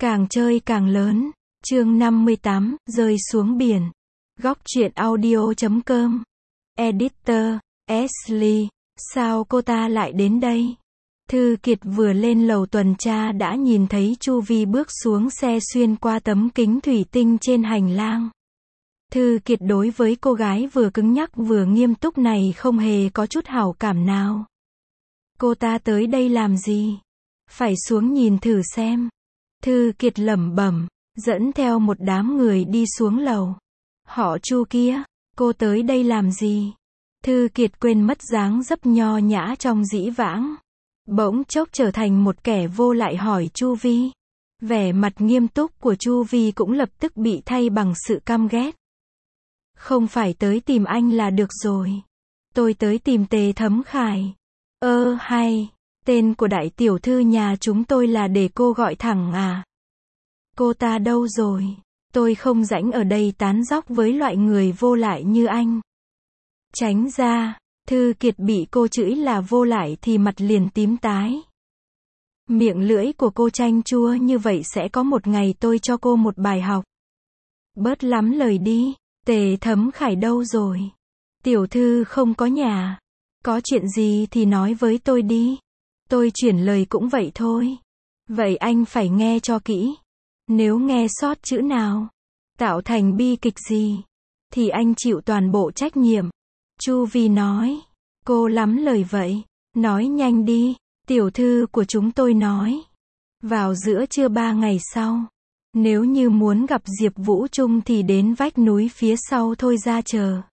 Càng chơi càng lớn. Chương 58, rơi xuống biển. Góc truyện audio.com. Editor, Ashley, sao cô ta lại đến đây? Thư Kiệt vừa lên lầu tuần tra đã nhìn thấy Chu Vi bước xuống xe xuyên qua tấm kính thủy tinh trên hành lang. Thư Kiệt đối với cô gái vừa cứng nhắc vừa nghiêm túc này không hề có chút hảo cảm nào. Cô ta tới đây làm gì? Phải xuống nhìn thử xem. Thư Kiệt lẩm bẩm, dẫn theo một đám người đi xuống lầu. Họ Chu kia, cô tới đây làm gì? Thư Kiệt quên mất dáng dấp nho nhã trong dĩ vãng. Bỗng chốc trở thành một kẻ vô lại hỏi Chu Vi. Vẻ mặt nghiêm túc của Chu Vi cũng lập tức bị thay bằng sự căm ghét. Không phải tới tìm anh là được rồi. Tôi tới tìm Tề Thấm Khải. Hay, tên của đại tiểu thư nhà chúng tôi là để cô gọi thẳng à? Cô ta đâu rồi? Tôi không rảnh ở đây tán dóc với loại người vô lại như anh. Tránh ra. Thư Kiệt bị cô chửi là vô lại thì mặt liền tím tái. Miệng lưỡi của cô chanh chua như vậy sẽ có một ngày tôi cho cô một bài học. Bớt lắm lời đi. Tề Thấm Khải đâu rồi? Tiểu thư không có nhà. Có chuyện gì thì nói với tôi đi. Tôi chuyển lời cũng vậy thôi. Vậy anh phải nghe cho kỹ. Nếu nghe sót chữ nào, tạo thành bi kịch gì, thì anh chịu toàn bộ trách nhiệm. Chu Vi nói. Cô lắm lời vậy. Nói nhanh đi. Tiểu thư của chúng tôi nói. Vào giữa trưa 3 ngày sau. Nếu như muốn gặp Diệp Vũ Trung thì đến vách núi phía sau thôi ra chờ.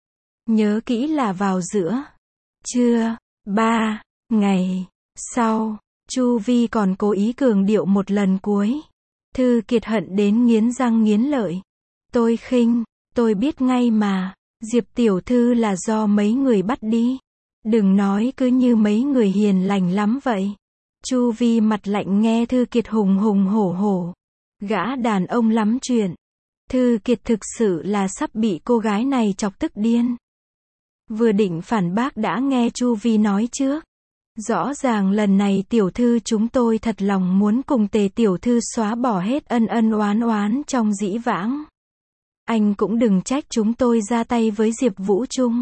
Nhớ kỹ là vào giữa trưa 3 ngày sau. Chu Vi còn cố ý cường điệu một lần cuối. Thư Kiệt hận đến nghiến răng nghiến lợi. Tôi khinh, tôi biết ngay mà. Diệp tiểu thư là do mấy người bắt đi. Đừng nói cứ như mấy người hiền lành lắm vậy. Chu Vi mặt lạnh nghe Thư Kiệt hùng hùng hổ hổ. Gã đàn ông lắm chuyện. Thư Kiệt thực sự là sắp bị cô gái này chọc tức điên. Vừa định phản bác đã nghe Chu Vi nói trước. Rõ ràng lần này tiểu thư chúng tôi thật lòng muốn cùng Tề tiểu thư xóa bỏ hết ân ân oán oán trong dĩ vãng. Anh cũng đừng trách chúng tôi ra tay với Diệp Vũ Trung.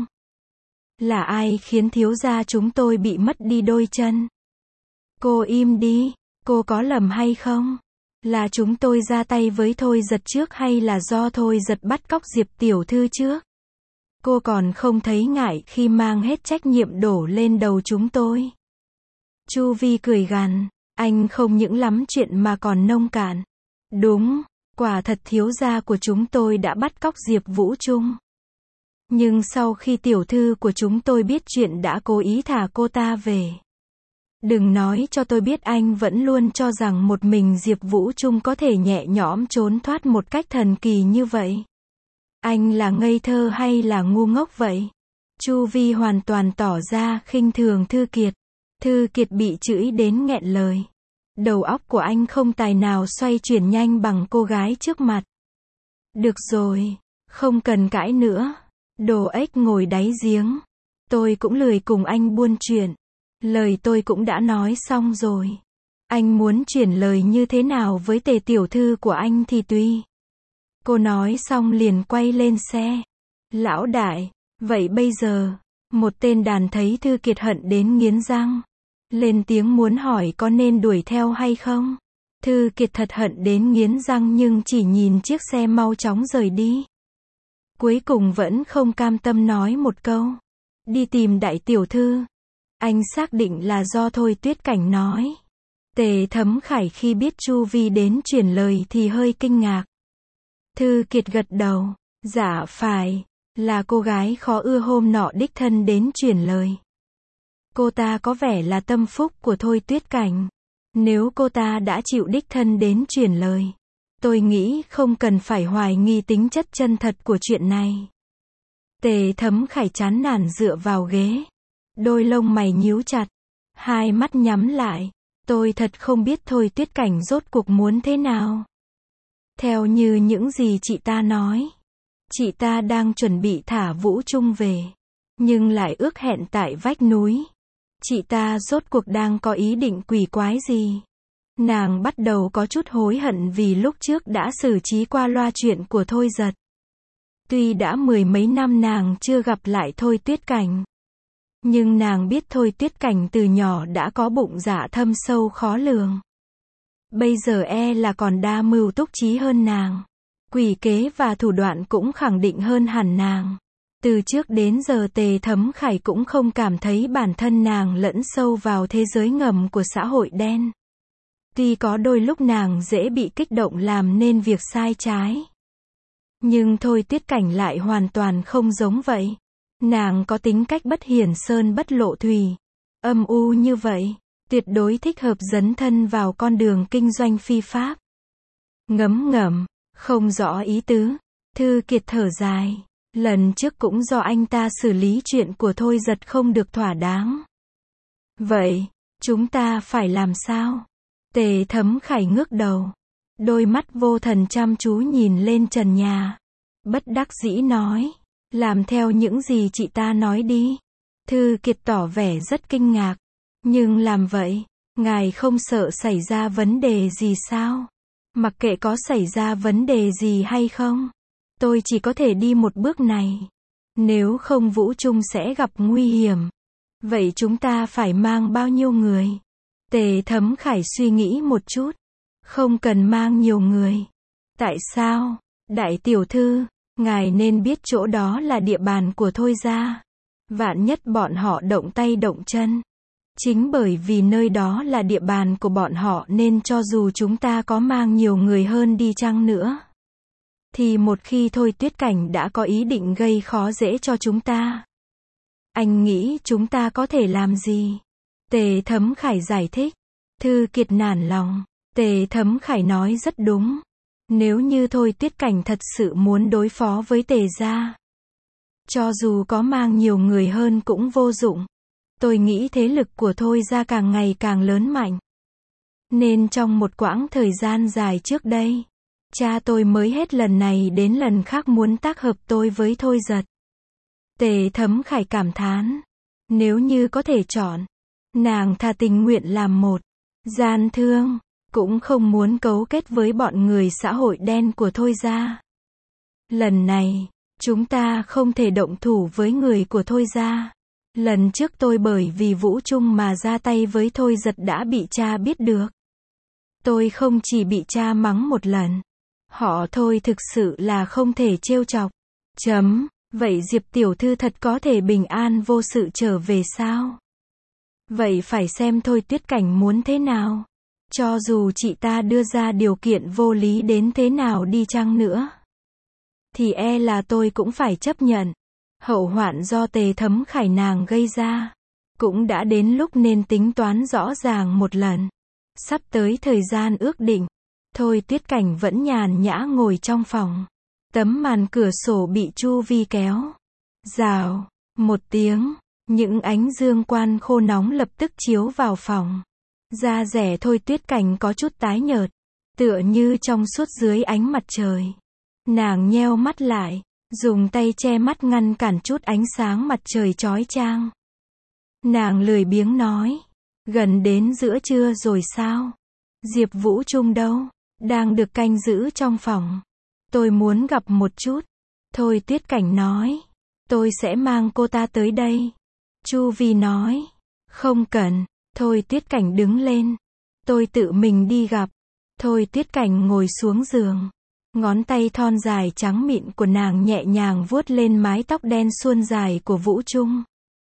Là ai khiến thiếu gia chúng tôi bị mất đi đôi chân? Cô im đi, cô có lầm hay không? Là chúng tôi ra tay với Thôi Giật trước hay là do Thôi Giật bắt cóc Diệp tiểu thư trước? Cô còn không thấy ngại khi mang hết trách nhiệm đổ lên đầu chúng tôi. Chu Vi cười gằn, anh không những lắm chuyện mà còn nông cạn. Đúng, quả thật thiếu gia của chúng tôi đã bắt cóc Diệp Vũ Trung. Nhưng sau khi tiểu thư của chúng tôi biết chuyện đã cố ý thả cô ta về. Đừng nói cho tôi biết anh vẫn luôn cho rằng một mình Diệp Vũ Trung có thể nhẹ nhõm trốn thoát một cách thần kỳ như vậy. Anh là ngây thơ hay là ngu ngốc vậy? Chu Vi hoàn toàn tỏ ra khinh thường Thư Kiệt. Thư Kiệt bị chửi đến nghẹn lời. Đầu óc của anh không tài nào xoay chuyển nhanh bằng cô gái trước mặt. Được rồi, không cần cãi nữa. Đồ ếch ngồi đáy giếng. Tôi cũng lười cùng anh buôn chuyện. Lời tôi cũng đã nói xong rồi. Anh muốn chuyển lời như thế nào với Tề tiểu thư của anh thì tùy. Cô nói xong liền quay lên xe. Lão đại, vậy bây giờ, một tên đàn thấy Thư Kiệt hận đến nghiến răng. Lên tiếng muốn hỏi có nên đuổi theo hay không? Thư Kiệt thật hận đến nghiến răng nhưng chỉ nhìn chiếc xe mau chóng rời đi. Cuối cùng vẫn không cam tâm nói một câu. Đi tìm đại tiểu thư. Anh xác định là do Thôi Tuyết Cảnh nói. Tề Thấm Khải khi biết Chu Vi đến chuyển lời thì hơi kinh ngạc. Thư Kiệt gật đầu. Dạ phải, là cô gái khó ưa hôm nọ đích thân đến chuyển lời. Cô ta có vẻ là tâm phúc của Thôi Tuyết Cảnh. Nếu cô ta đã chịu đích thân đến chuyển lời, tôi nghĩ không cần phải hoài nghi tính chất chân thật của chuyện này. Tề Thấm Khải chán nản dựa vào ghế. Đôi lông mày nhíu chặt. Hai mắt nhắm lại. Tôi thật không biết Thôi Tuyết Cảnh rốt cuộc muốn thế nào. Theo như những gì chị ta nói, chị ta đang chuẩn bị thả Vũ Trung về. Nhưng lại ước hẹn tại vách núi. Chị ta rốt cuộc đang có ý định quỷ quái gì? Nàng bắt đầu có chút hối hận vì lúc trước đã xử trí qua loa chuyện của Thôi Giật. Tuy đã mười mấy năm nàng chưa gặp lại Thôi Tuyết Cảnh, nhưng nàng biết Thôi Tuyết Cảnh từ nhỏ đã có bụng dạ thâm sâu khó lường. Bây giờ là còn đa mưu túc trí hơn nàng. Quỷ kế và thủ đoạn cũng khẳng định hơn hẳn nàng. Từ trước đến giờ Tề Thấm Khải cũng không cảm thấy bản thân nàng lẫn sâu vào thế giới ngầm của xã hội đen. Tuy có đôi lúc nàng dễ bị kích động làm nên việc sai trái, nhưng Thôi Tuyết Cảnh lại hoàn toàn không giống vậy. Nàng có tính cách bất hiển sơn bất lộ thủy, âm u như vậy, tuyệt đối thích hợp dấn thân vào con đường kinh doanh phi pháp. Ngấm ngầm, không rõ ý tứ, Thư Kiệt thở dài. Lần trước cũng do anh ta xử lý chuyện của Thôi Giật không được thỏa đáng. Vậy, chúng ta phải làm sao? Tề Thấm Khải ngước đầu, đôi mắt vô thần chăm chú nhìn lên trần nhà. Bất đắc dĩ nói, làm theo những gì chị ta nói đi. Thư Kiệt tỏ vẻ rất kinh ngạc. Nhưng làm vậy, ngài không sợ xảy ra vấn đề gì sao? Mặc kệ có xảy ra vấn đề gì hay không, tôi chỉ có thể đi một bước này. Nếu không Vũ Trung sẽ gặp nguy hiểm. Vậy chúng ta phải mang bao nhiêu người? Tề Thấm Khải suy nghĩ một chút. Không cần mang nhiều người. Tại sao? Đại tiểu thư, ngài nên biết chỗ đó là địa bàn của Thôi gia. Vạn nhất bọn họ động tay động chân. Chính bởi vì nơi đó là địa bàn của bọn họ nên cho dù chúng ta có mang nhiều người hơn đi chăng nữa, thì một khi Thôi Tuyết Cảnh đã có ý định gây khó dễ cho chúng ta, anh nghĩ chúng ta có thể làm gì? Tề Thấm Khải giải thích. Thư Kiệt nản lòng. Tề Thấm Khải nói rất đúng. Nếu như Thôi Tuyết Cảnh thật sự muốn đối phó với Tề gia, cho dù có mang nhiều người hơn cũng vô dụng. Tôi nghĩ thế lực của Thôi gia càng ngày càng lớn mạnh. Nên trong một quãng thời gian dài trước đây, cha tôi mới hết lần này đến lần khác muốn tác hợp tôi với Thôi Giật. Tề Thấm Khải cảm thán. Nếu như có thể chọn, nàng thà tình nguyện làm một gian thương, cũng không muốn cấu kết với bọn người xã hội đen của Thôi gia. Lần này, chúng ta không thể động thủ với người của Thôi gia. Lần trước tôi bởi vì Vũ Trung mà ra tay với Thôi Giật đã bị cha biết được. Tôi không chỉ bị cha mắng một lần. Họ Thôi thực sự là không thể trêu chọc. Vậy Diệp tiểu thư thật có thể bình an vô sự trở về sao? Vậy phải xem Thôi Tuyết Cảnh muốn thế nào. Cho dù chị ta đưa ra điều kiện vô lý đến thế nào đi chăng nữa, thì là tôi cũng phải chấp nhận. Hậu hoạn do Tề Thấm Khải nàng gây ra, cũng đã đến lúc nên tính toán rõ ràng một lần. Sắp tới thời gian ước định, Thôi Tuyết Cảnh vẫn nhàn nhã ngồi trong phòng. Tấm màn cửa sổ bị chu vi kéo. Rào, một tiếng, những ánh dương quan khô nóng lập tức chiếu vào phòng. Da dẻ Thôi Tuyết Cảnh có chút tái nhợt, tựa như trong suốt dưới ánh mặt trời. Nàng nheo mắt lại, dùng tay che mắt ngăn cản chút ánh sáng mặt trời chói chang. Nàng lười biếng nói, gần đến giữa trưa rồi sao? Diệp Vũ Trung đâu? Đang được canh giữ trong phòng. Tôi muốn gặp một chút. Thôi Tuyết Cảnh nói, tôi sẽ mang cô ta tới đây. Chu Vi nói, không cần. Thôi Tuyết Cảnh đứng lên, tôi tự mình đi gặp. Thôi Tuyết Cảnh ngồi xuống giường. Ngón tay thon dài trắng mịn của nàng nhẹ nhàng vuốt lên mái tóc đen suôn dài của Vũ Trung.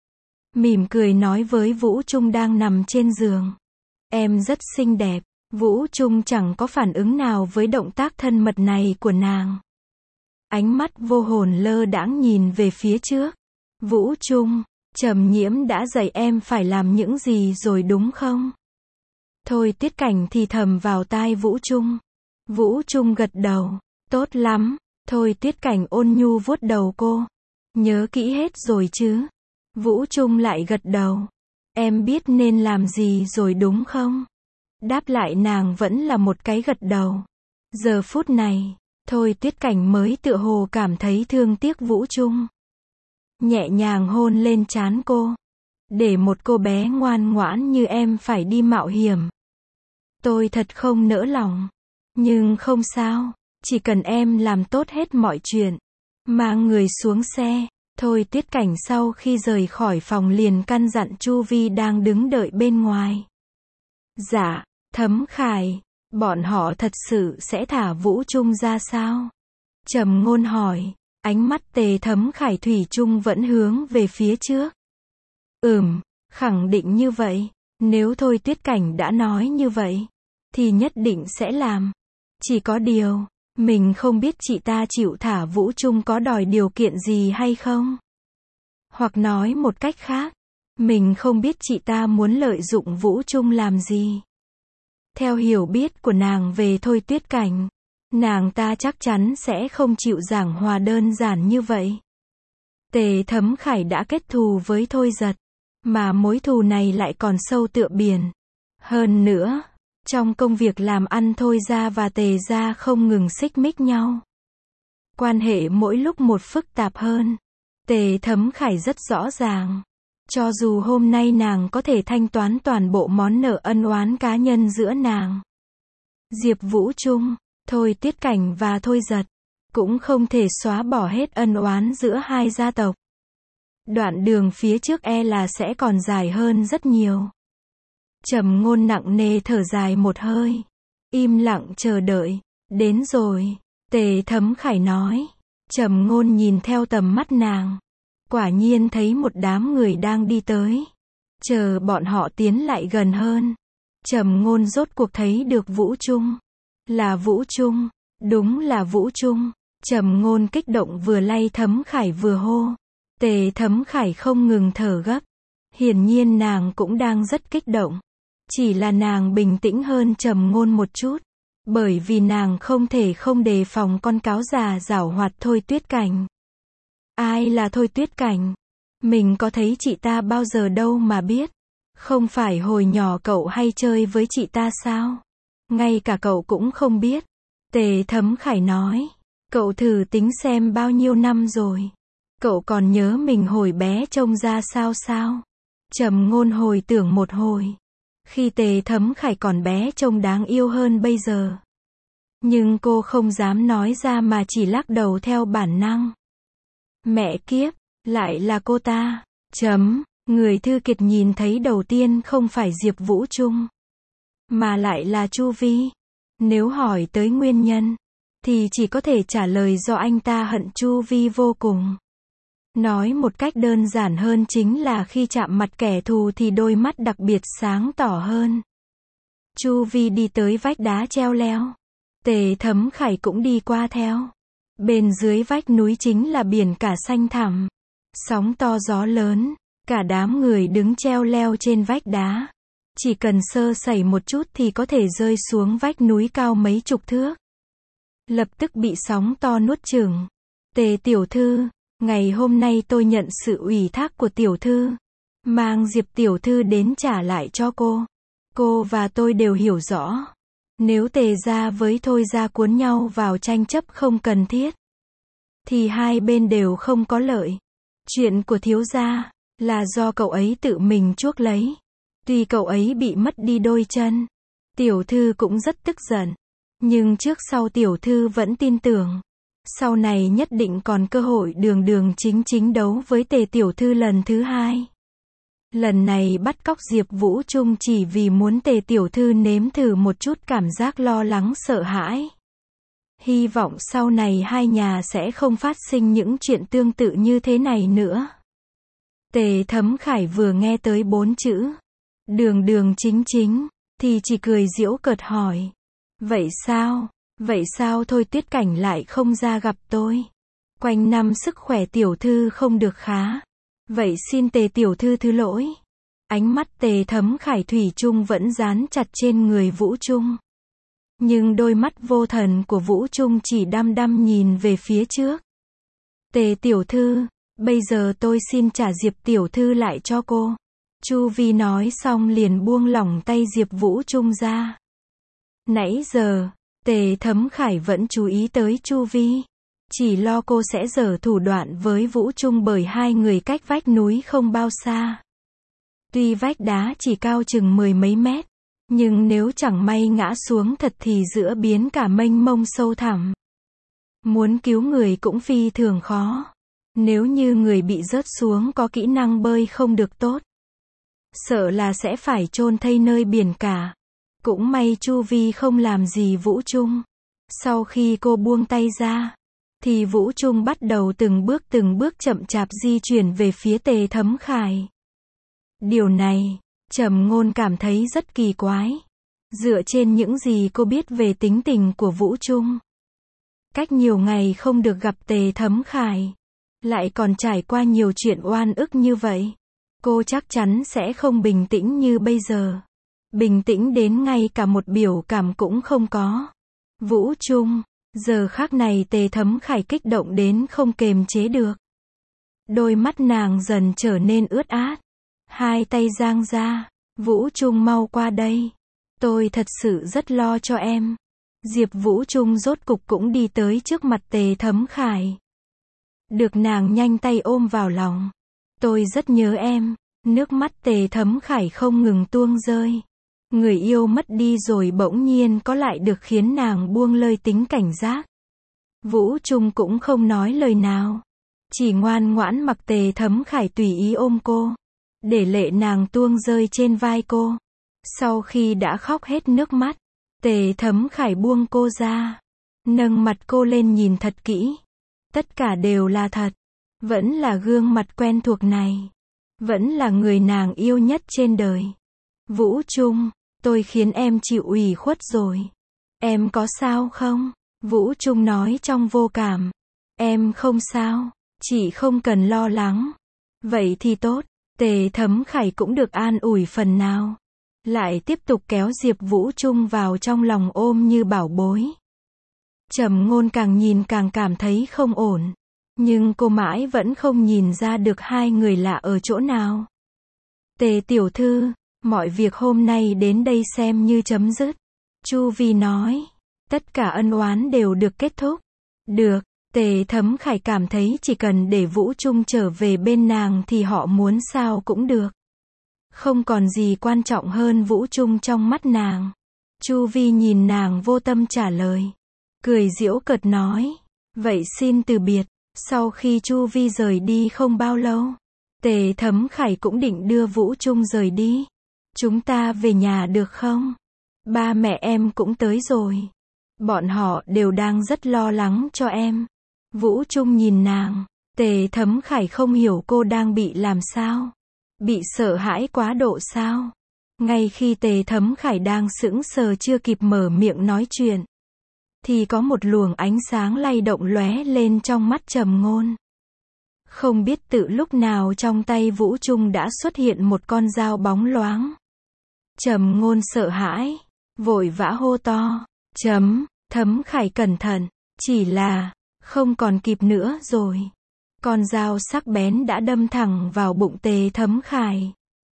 Mỉm cười nói với Vũ Trung đang nằm trên giường. Em rất xinh đẹp. Vũ Trung chẳng có phản ứng nào với động tác thân mật này của nàng. Ánh mắt vô hồn lơ đãng nhìn về phía trước. Vũ Trung, Trầm Nhiễm đã dạy em phải làm những gì rồi đúng không? Thôi Tuyết Cảnh thì thầm vào tai Vũ Trung. Vũ Trung gật đầu. Tốt lắm. Thôi Tuyết Cảnh ôn nhu vuốt đầu cô. Nhớ kỹ hết rồi chứ? Vũ Trung lại gật đầu. Em biết nên làm gì rồi đúng không? Đáp lại nàng vẫn là một cái gật đầu. Giờ phút này, Thôi Tuyết Cảnh mới tựa hồ cảm thấy thương tiếc Vũ Trung. Nhẹ nhàng hôn lên trán cô. Để một cô bé ngoan ngoãn như em phải đi mạo hiểm. Tôi thật không nỡ lòng. Nhưng không sao, chỉ cần em làm tốt hết mọi chuyện. Mang người xuống xe. Thôi Tuyết Cảnh sau khi rời khỏi phòng liền căn dặn Chu Vi đang đứng đợi bên ngoài. Dạ, Thấm Khải, bọn họ thật sự sẽ thả Vũ Trung ra sao? Trầm Ngôn hỏi, ánh mắt Tề Thấm Khải thủy chung vẫn hướng về phía trước. Khẳng định như vậy, nếu Thôi Tuyết Cảnh đã nói như vậy, thì nhất định sẽ làm. Chỉ có điều, mình không biết chị ta chịu thả Vũ Trung có đòi điều kiện gì hay không? Hoặc nói một cách khác, mình không biết chị ta muốn lợi dụng Vũ Trung làm gì. Theo hiểu biết của nàng về Thôi Tuyết Cảnh, nàng ta chắc chắn sẽ không chịu giảng hòa đơn giản như vậy. Tề Thấm Khải đã kết thù với Thôi Giật, mà mối thù này lại còn sâu tựa biển. Hơn nữa, trong công việc làm ăn Thôi gia và Tề gia không ngừng xích mích nhau. Quan hệ mỗi lúc một phức tạp hơn. Tề Thấm Khải rất rõ ràng. Cho dù hôm nay nàng có thể thanh toán toàn bộ món nợ ân oán cá nhân giữa nàng, Diệp Vũ Trung, Thôi Tuyết Cảnh và Thôi Giật, cũng không thể xóa bỏ hết ân oán giữa hai gia tộc. Đoạn đường phía trước là sẽ còn dài hơn rất nhiều. Trầm Ngôn nặng nề thở dài một hơi, im lặng chờ đợi. Đến rồi, Tề Thấm Khải nói. Trầm Ngôn nhìn theo tầm mắt nàng, quả nhiên thấy một đám người đang đi tới. Chờ bọn họ tiến lại gần hơn, Trầm Ngôn rốt cuộc thấy được Vũ Trung. Là Vũ Trung, đúng là Vũ Trung. Trầm Ngôn kích động vừa lay Thấm Khải vừa hô. Tề Thấm Khải không ngừng thở gấp. Hiển nhiên nàng cũng đang rất kích động. Chỉ là nàng bình tĩnh hơn Trầm Ngôn một chút. Bởi vì nàng không thể không đề phòng con cáo già giảo hoạt Thôi Tuyết Cảnh. Ai là Thôi Tuyết Cảnh? Mình có thấy chị ta bao giờ đâu mà biết. Không phải hồi nhỏ cậu hay chơi với chị ta sao? Ngay cả cậu cũng không biết. Tề Thấm Khải nói. Cậu thử tính xem bao nhiêu năm rồi. Cậu còn nhớ mình hồi bé trông ra sao? Trầm Ngôn hồi tưởng một hồi. Khi Tề Thấm Khải còn bé trông đáng yêu hơn bây giờ. Nhưng cô không dám nói ra mà chỉ lắc đầu theo bản năng. Mẹ kiếp, lại là cô ta. Người Thư Kiệt nhìn thấy đầu tiên không phải Diệp Vũ Trung, mà lại là Chu Vi. Nếu hỏi tới nguyên nhân, thì chỉ có thể trả lời do anh ta hận Chu Vi vô cùng. Nói một cách đơn giản hơn chính là khi chạm mặt kẻ thù thì đôi mắt đặc biệt sáng tỏ hơn. Chu Vi đi tới vách đá treo leo. Tề Thấm Khải cũng đi qua theo. Bên dưới vách núi chính là biển cả xanh thẳm. Sóng to gió lớn. Cả đám người đứng treo leo trên vách đá. Chỉ cần sơ sẩy một chút thì có thể rơi xuống vách núi cao mấy chục thước. Lập tức bị sóng to nuốt chửng. Tề tiểu thư, ngày hôm nay tôi nhận sự ủy thác của tiểu thư. Mang Diệp tiểu thư đến trả lại cho cô. Cô và tôi đều hiểu rõ. Nếu Tề gia với Thôi gia cuốn nhau vào tranh chấp không cần thiết, thì hai bên đều không có lợi. Chuyện của thiếu gia là do cậu ấy tự mình chuốc lấy. Tuy cậu ấy bị mất đi đôi chân, tiểu thư cũng rất tức giận. Nhưng trước sau tiểu thư vẫn tin tưởng. Sau này nhất định còn cơ hội đường chính đấu với Tề tiểu thư lần thứ hai. Lần này bắt cóc Diệp Vũ Trung chỉ vì muốn Tề tiểu thư nếm thử một chút cảm giác lo lắng sợ hãi. Hy vọng sau này hai nhà sẽ không phát sinh những chuyện tương tự như thế này nữa. Tề Thấm Khải vừa nghe tới 4 chữ đường chính thì chỉ cười giễu cợt hỏi. Vậy sao Thôi Tuyết Cảnh lại không ra gặp tôi? Quanh năm sức khỏe tiểu thư không được khá. Vậy xin Tề tiểu thư thứ lỗi. Ánh mắt Tề Thấm Khải thủy chung vẫn dán chặt trên người Vũ Trung. Nhưng đôi mắt vô thần của Vũ Trung chỉ đăm nhìn về phía trước. Tề tiểu thư, bây giờ tôi xin trả Diệp tiểu thư lại cho cô. Chu Vi nói xong liền buông lỏng tay Diệp Vũ Trung ra. Nãy giờ, Tề Thấm Khải vẫn chú ý tới Chu Vi. Chỉ lo cô sẽ giở thủ đoạn với Vũ Trung bởi hai người cách vách núi không bao xa. Tuy vách đá chỉ cao chừng 10 mấy mét, Nhưng nếu chẳng may ngã xuống thật thì giữa biển cả mênh mông sâu thẳm. Muốn cứu người cũng phi thường khó. Nếu như người bị rớt xuống có kỹ năng bơi không được tốt, sợ là sẽ phải chôn thây nơi biển cả. Cũng may Chu Vi không làm gì Vũ Trung. Sau khi cô buông tay ra, thì Vũ Trung bắt đầu từng bước chậm chạp di chuyển về phía Tề Thấm Khải. Điều này, Trầm Ngôn cảm thấy rất kỳ quái. Dựa trên những gì cô biết về tính tình của Vũ Trung, cách nhiều ngày không được gặp Tề Thấm Khải, lại còn trải qua nhiều chuyện oan ức như vậy, cô chắc chắn sẽ không bình tĩnh như bây giờ. Bình tĩnh đến ngay cả một biểu cảm cũng không có. Vũ Trung, giờ khắc này Tề Thấm Khải kích động đến không kềm chế được. Đôi mắt nàng dần trở nên ướt át. Hai tay giang ra. Vũ Trung mau qua đây. Tôi thật sự rất lo cho em. Diệp Vũ Trung rốt cục cũng đi tới trước mặt Tề Thấm Khải. Được nàng nhanh tay ôm vào lòng. Tôi rất nhớ em. Nước mắt Tề Thấm Khải không ngừng tuôn rơi. Người yêu mất đi rồi bỗng nhiên có lại được khiến nàng buông lơi tính cảnh giác. Vũ Trung cũng không nói lời nào. Chỉ ngoan ngoãn mặc Tề Thấm Khải tùy ý ôm cô. Để lệ nàng tuôn rơi trên vai cô. Sau khi đã khóc hết nước mắt, Tề Thấm Khải buông cô ra. Nâng mặt cô lên nhìn thật kỹ. Tất cả đều là thật. Vẫn là gương mặt quen thuộc này. Vẫn là người nàng yêu nhất trên đời. Vũ Trung, tôi khiến em chịu ủy khuất rồi. Em có sao không? Vũ Trung nói trong vô cảm. Em không sao, chị không cần lo lắng. Vậy thì tốt. Tề Thấm Khải cũng được an ủi phần nào. Lại tiếp tục kéo Diệp Vũ Trung vào trong lòng ôm như bảo bối. Trầm Ngôn càng nhìn càng cảm thấy không ổn. Nhưng cô mãi vẫn không nhìn ra được hai người lạ ở chỗ nào. Tề tiểu thư, mọi việc hôm nay đến đây xem như chấm dứt. Chu Vi nói. Tất cả ân oán đều được kết thúc. Được, Tề Thấm Khải cảm thấy chỉ cần để Vũ Trung trở về bên nàng thì họ muốn sao cũng được. Không còn gì quan trọng hơn Vũ Trung trong mắt nàng. Chu Vi nhìn nàng vô tâm trả lời. Cười giễu cợt nói. Vậy xin từ biệt. Sau khi Chu Vi rời đi không bao lâu, Tề Thấm Khải cũng định đưa Vũ Trung rời đi. Chúng ta về nhà được không? Ba mẹ em cũng tới rồi. Bọn họ đều đang rất lo lắng cho em. Vũ Trung nhìn nàng. Tề Thấm Khải không hiểu cô đang bị làm sao. Bị sợ hãi quá độ sao? Ngay khi Tề Thấm Khải đang sững sờ chưa kịp mở miệng nói chuyện, thì có một luồng ánh sáng lay động lóe lên trong mắt Trầm Ngôn. Không biết từ lúc nào trong tay Vũ Trung đã xuất hiện một con dao bóng loáng. Trầm Ngôn sợ hãi, vội vã hô to. Thấm Khải cẩn thận. Chỉ là, không còn kịp nữa rồi. Con dao sắc bén đã đâm thẳng vào bụng Tề Thấm Khải.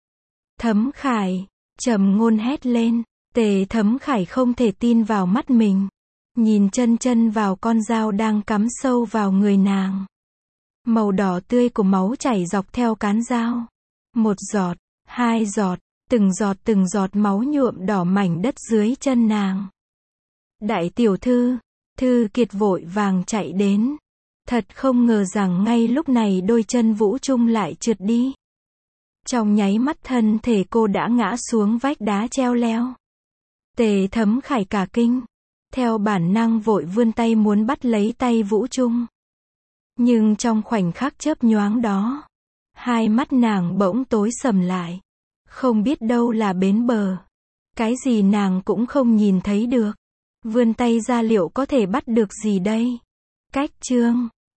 Thấm Khải, Trầm Ngôn hét lên. Tề Thấm Khải không thể tin vào mắt mình. Nhìn chân vào con dao đang cắm sâu vào người nàng. Màu đỏ tươi của máu chảy dọc theo cán dao. Một giọt, hai giọt, từng giọt máu nhuộm đỏ mảnh đất dưới chân nàng. Đại tiểu thư, Thư Kiệt vội vàng chạy đến. Thật không ngờ rằng ngay lúc này đôi chân Vũ Trung lại trượt đi. Trong nháy mắt thân thể cô đã ngã xuống vách đá treo leo. Tề Thấm Khải cả kinh. Theo bản năng vội vươn tay muốn bắt lấy tay Vũ Trung. Nhưng trong khoảnh khắc chớp nhoáng đó, hai mắt nàng bỗng tối sầm lại. Không biết đâu là bến bờ. Cái gì nàng cũng không nhìn thấy được. Vươn tay ra liệu có thể bắt được gì đây? Cách chương